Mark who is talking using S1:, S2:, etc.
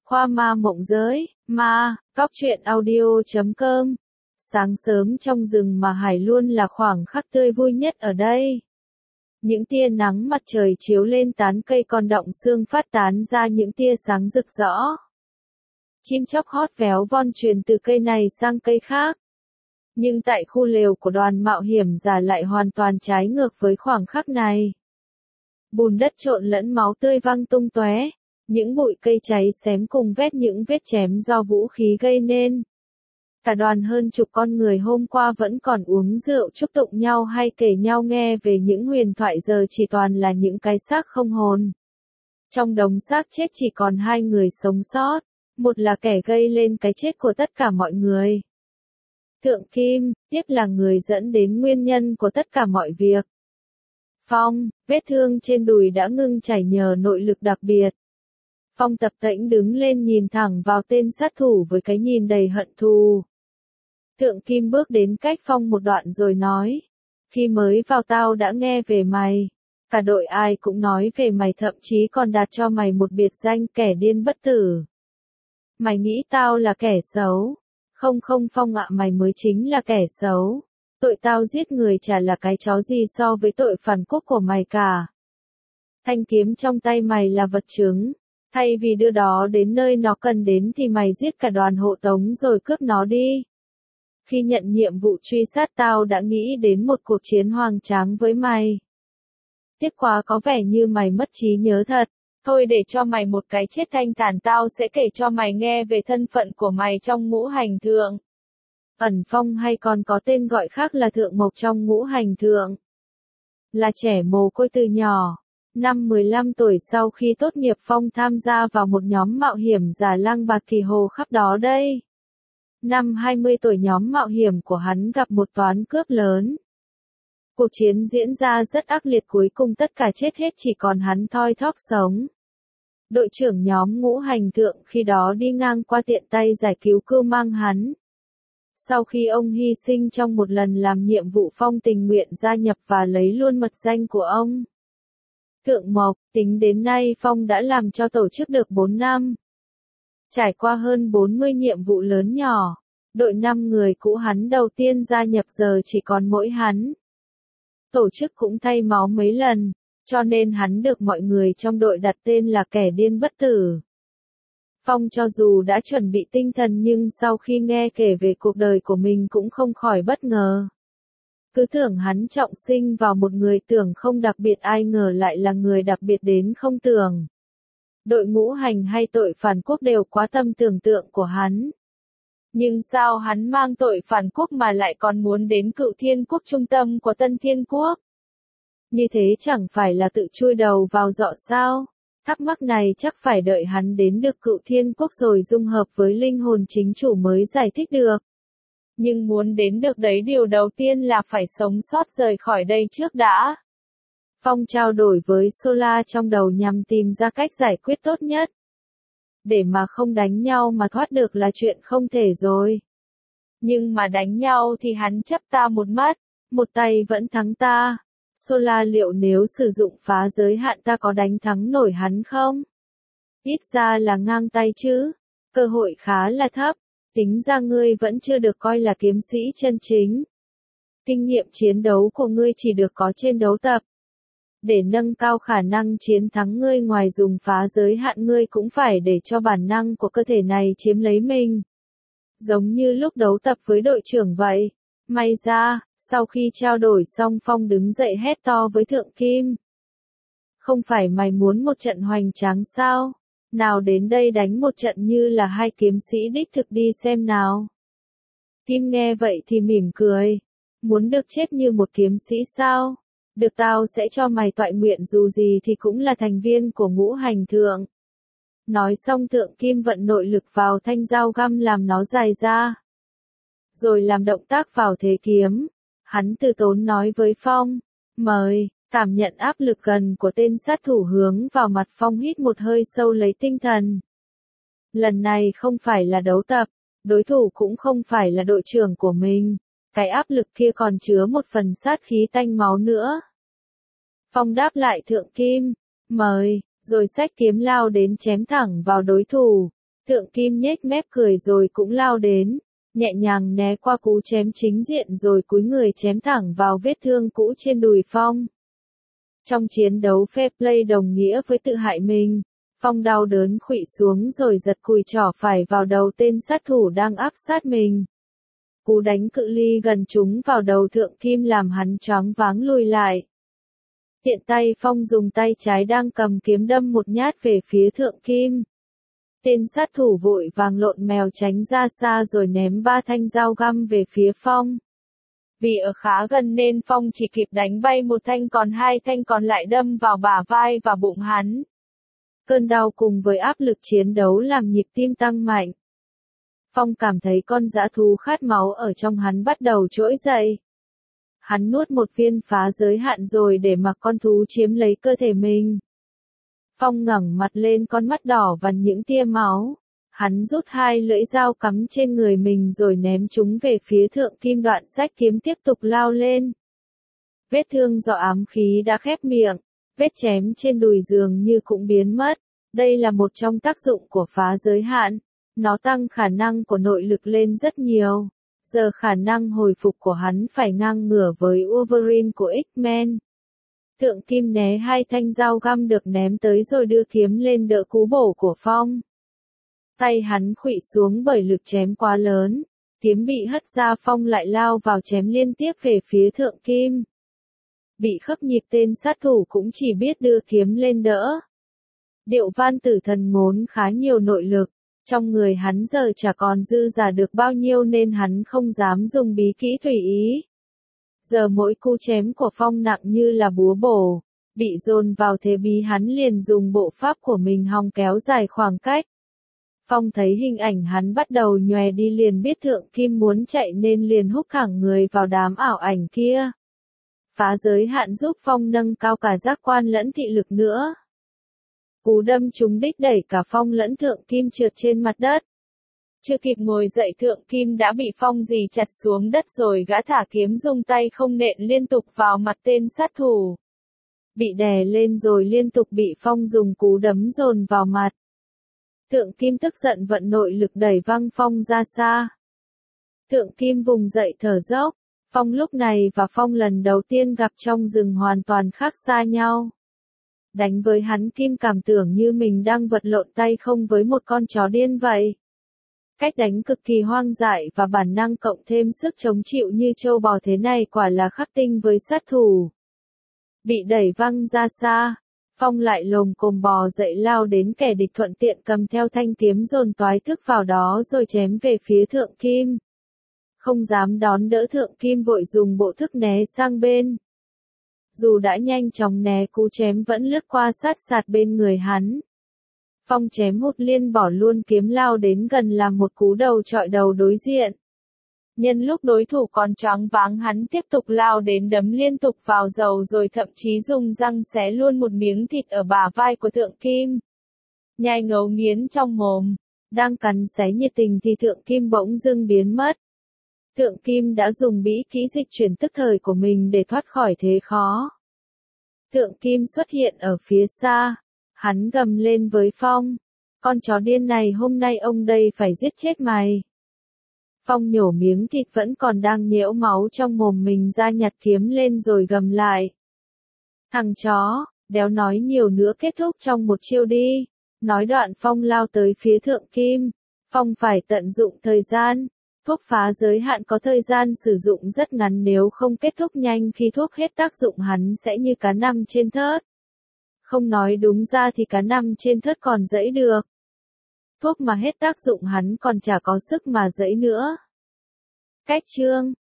S1: Khoa ma mộng giới, ma, cóc truyện audio.com. Sáng sớm trong rừng mà Hải luôn là khoảng khắc tươi vui nhất ở đây. Những tia nắng mặt trời chiếu lên tán cây còn động xương phát tán ra những tia sáng rực rỡ. Chim chóc hót véo von truyền từ cây này sang cây khác. Nhưng tại khu lều của đoàn mạo hiểm giả lại hoàn toàn trái ngược với khoảng khắc này. Bùn đất trộn lẫn máu tươi văng tung tóe, những bụi cây cháy xém cùng vết những vết chém do vũ khí gây nên. Cả đoàn hơn chục con người hôm qua vẫn còn uống rượu chúc tụng nhau hay kể nhau nghe về những huyền thoại giờ chỉ toàn là những cái xác không hồn. Trong đống xác chết chỉ còn hai người sống sót, một là kẻ gây lên cái chết của tất cả mọi người. Thượng Kim, tiếp là người dẫn đến nguyên nhân của tất cả mọi việc. Phong, vết thương trên đùi đã ngưng chảy nhờ nội lực đặc biệt. Phong tập tễnh đứng lên nhìn thẳng vào tên sát thủ với cái nhìn đầy hận thù. Thượng Kim bước đến cách Phong một đoạn rồi nói. Khi mới vào tao đã nghe về mày. Cả đội ai cũng nói về mày, thậm chí còn đặt cho mày một biệt danh kẻ điên bất tử. Mày nghĩ tao là kẻ xấu? Không Phong ạ, mày mới chính là kẻ xấu. Tội tao giết người chả là cái chó gì so với tội phản quốc của mày cả. Thanh kiếm trong tay mày là vật chứng. Thay vì đưa đó đến nơi nó cần đến thì mày giết cả đoàn hộ tống rồi cướp nó đi. Khi nhận nhiệm vụ truy sát tao đã nghĩ đến một cuộc chiến hoành tráng với mày. Tiếc quá, có vẻ như mày mất trí nhớ thật. Thôi để cho mày một cái chết thanh thản, tao sẽ kể cho mày nghe về thân phận của mày trong ngũ hành thượng. Ẩn Phong hay còn có tên gọi khác là Thượng Mộc trong ngũ hành thượng. Là trẻ mồ côi từ nhỏ. Năm 15 tuổi sau khi tốt nghiệp, Phong tham gia vào một nhóm mạo hiểm giả lang bạt kỳ hồ khắp đó đây. Năm 20 tuổi nhóm mạo hiểm của hắn gặp một toán cướp lớn. Cuộc chiến diễn ra rất ác liệt, cuối cùng tất cả chết hết, chỉ còn hắn thoi thóp sống. Đội trưởng nhóm ngũ hành thượng khi đó đi ngang qua tiện tay giải cứu cưu mang hắn. Sau khi ông hy sinh trong một lần làm nhiệm vụ, Phong tình nguyện gia nhập và lấy luôn mật danh của ông. Thượng Mộc, tính đến nay Phong đã làm cho tổ chức được 4 năm. Trải qua hơn 40 nhiệm vụ lớn nhỏ, đội 5 người cũ hắn đầu tiên gia nhập giờ chỉ còn mỗi hắn. Tổ chức cũng thay máu mấy lần, cho nên hắn được mọi người trong đội đặt tên là kẻ điên bất tử. Phong cho dù đã chuẩn bị tinh thần nhưng sau khi nghe kể về cuộc đời của mình cũng không khỏi bất ngờ. Cứ tưởng hắn trọng sinh vào một người tưởng không đặc biệt, ai ngờ lại là người đặc biệt đến không tưởng. Đội ngũ hành hay tội phản quốc đều quá tầm tưởng tượng của hắn. Nhưng sao hắn mang tội phản quốc mà lại còn muốn đến Cựu Thiên Quốc, trung tâm của Tân Thiên Quốc? Như thế chẳng phải là tự chui đầu vào giọ sao? Thắc mắc này chắc phải đợi hắn đến được Cựu Thiên Quốc rồi dung hợp với linh hồn chính chủ mới giải thích được. Nhưng muốn đến được đấy, điều đầu tiên là phải sống sót rời khỏi đây trước đã. Phong trao đổi với Sola trong đầu nhằm tìm ra cách giải quyết tốt nhất. Để mà không đánh nhau mà thoát được là chuyện không thể rồi. Nhưng mà đánh nhau thì hắn chấp ta một mắt, một tay vẫn thắng ta. Sola, liệu nếu sử dụng phá giới hạn ta có đánh thắng nổi hắn không? Ít ra là ngang tay chứ. Cơ hội khá là thấp. Tính ra ngươi vẫn chưa được coi là kiếm sĩ chân chính. Kinh nghiệm chiến đấu của ngươi chỉ được có trên đấu tập. Để nâng cao khả năng chiến thắng ngươi, ngoài dùng phá giới hạn, ngươi cũng phải để cho bản năng của cơ thể này chiếm lấy mình. Giống như lúc đấu tập với đội trưởng vậy. May ra, sau khi trao đổi xong, Phong đứng dậy hét to với Thượng Kim. Không phải mày muốn một trận hoành tráng sao? Nào đến đây đánh một trận như là hai kiếm sĩ đích thực đi xem nào. Kim nghe vậy thì mỉm cười. Muốn được chết như một kiếm sĩ sao? Được, tao sẽ cho mày toại nguyện, dù gì thì cũng là thành viên của ngũ hành thượng. Nói xong Thượng Kim vận nội lực vào thanh dao găm làm nó dài ra. Rồi làm động tác vào thế kiếm. Hắn từ tốn nói với Phong. Mời. Cảm nhận áp lực gần của tên sát thủ hướng vào mặt, Phong hít một hơi sâu lấy tinh thần. Lần này không phải là đấu tập, đối thủ cũng không phải là đội trưởng của mình. Cái áp lực kia còn chứa một phần sát khí tanh máu nữa. Phong đáp lại Thượng Kim. Mời, rồi xách kiếm lao đến chém thẳng vào đối thủ. Thượng Kim nhếch mép cười rồi cũng lao đến, nhẹ nhàng né qua cú chém chính diện rồi cúi người chém thẳng vào vết thương cũ trên đùi Phong. Trong chiến đấu fair play đồng nghĩa với tự hại mình, Phong đau đớn khuỵu xuống rồi giật cùi trỏ phải vào đầu tên sát thủ đang áp sát mình. Cú đánh cự ly gần trúng vào đầu Thượng Kim làm hắn choáng váng lùi lại. Tiện tay Phong dùng tay trái đang cầm kiếm đâm một nhát về phía Thượng Kim. Tên sát thủ vội vàng lộn mèo tránh ra xa rồi ném 3 thanh dao găm về phía Phong. Vì ở khá gần nên Phong chỉ kịp đánh bay một thanh, còn 2 thanh còn lại đâm vào bả vai và bụng hắn. Cơn đau cùng với áp lực chiến đấu làm nhịp tim tăng mạnh. Phong cảm thấy con dã thú khát máu ở trong hắn bắt đầu trỗi dậy. Hắn nuốt một viên phá giới hạn rồi để mặc con thú chiếm lấy cơ thể mình. Phong ngẩng mặt lên, con mắt đỏ vằn những tia máu. Hắn rút 2 lưỡi dao cắm trên người mình rồi ném chúng về phía Thượng Kim, đoạn xách kiếm tiếp tục lao lên. Vết thương do ám khí đã khép miệng, vết chém trên đùi dường như cũng biến mất. Đây là một trong tác dụng của phá giới hạn. Nó tăng khả năng của nội lực lên rất nhiều. Giờ khả năng hồi phục của hắn phải ngang ngửa với Wolverine của X-Men. Thượng Kim né 2 thanh dao găm được ném tới rồi đưa kiếm lên đỡ cú bổ của Phong. Tay hắn khuỵu xuống bởi lực chém quá lớn. Kiếm bị hất ra, Phong lại lao vào chém liên tiếp về phía Thượng Kim. Bị khớp nhịp, tên sát thủ cũng chỉ biết đưa kiếm lên đỡ. Điệu Văn Tử Thần ngốn khá nhiều nội lực. Trong người hắn giờ chả còn dư giả được bao nhiêu nên hắn không dám dùng bí kỹ tùy ý. Giờ mỗi cú chém của Phong nặng như là búa bổ. Bị dồn vào thế bí, hắn liền dùng bộ pháp của mình hòng kéo dài khoảng cách. Phong thấy hình ảnh hắn bắt đầu nhòe đi liền biết Thượng Kim muốn chạy nên liền húc thẳng người vào đám ảo ảnh kia. Phá giới hạn giúp Phong nâng cao cả giác quan lẫn thị lực nữa. Cú đâm trúng đích đẩy cả Phong lẫn Thượng Kim trượt trên mặt đất. Chưa kịp ngồi dậy, Thượng Kim đã bị Phong dì chặt xuống đất rồi gã thả kiếm dùng tay không nện liên tục vào mặt tên sát thủ. Bị đè lên rồi liên tục bị Phong dùng cú đấm dồn vào mặt. Thượng Kim tức giận vận nội lực đẩy văng Phong ra xa. Thượng Kim vùng dậy thở dốc. Phong lúc này và Phong lần đầu tiên gặp trong rừng hoàn toàn khác xa nhau. Đánh với hắn, Kim cảm tưởng như mình đang vật lộn tay không với một con chó điên vậy. Cách đánh cực kỳ hoang dại và bản năng cộng thêm sức chống chịu như trâu bò thế này quả là khắc tinh với sát thủ. Bị đẩy văng ra xa, Phong lại lồm cồm bò dậy lao đến kẻ địch, thuận tiện cầm theo thanh kiếm dồn toái thức vào đó rồi chém về phía Thượng Kim. Không dám đón đỡ, Thượng Kim vội dùng bộ thức né sang bên. Dù đã nhanh chóng né, cú chém vẫn lướt qua sát sạt bên người hắn. Phong chém hụt liên bỏ luôn kiếm, lao đến gần làm một cú đầu chọi đầu đối diện. Nhân lúc đối thủ còn choáng váng, hắn tiếp tục lao đến đấm liên tục vào dầu rồi thậm chí dùng răng xé luôn một miếng thịt ở bả vai của Thượng Kim. Nhai ngấu nghiến trong mồm, đang cắn xé nhiệt tình thì Thượng Kim bỗng dưng biến mất. Thượng Kim đã dùng bí kỹ dịch chuyển tức thời của mình để thoát khỏi thế khó. Thượng Kim xuất hiện ở phía xa. Hắn gầm lên với Phong. Con chó điên này, hôm nay ông đây phải giết chết mày. Phong nhổ miếng thịt vẫn còn đang nhễu máu trong mồm mình ra, nhặt kiếm lên rồi gầm lại. Thằng chó, đéo nói nhiều nữa, kết thúc trong một chiêu đi. Nói đoạn Phong lao tới phía Thượng Kim. Phong phải tận dụng thời gian. Thuốc phá giới hạn có thời gian sử dụng rất ngắn, nếu không kết thúc nhanh khi thuốc hết tác dụng hắn sẽ như cá nằm trên thớt. Không nói đúng ra thì cá nằm trên thớt còn dẫy được. Thuốc mà hết tác dụng hắn còn chả có sức mà dẫy nữa. Cách chương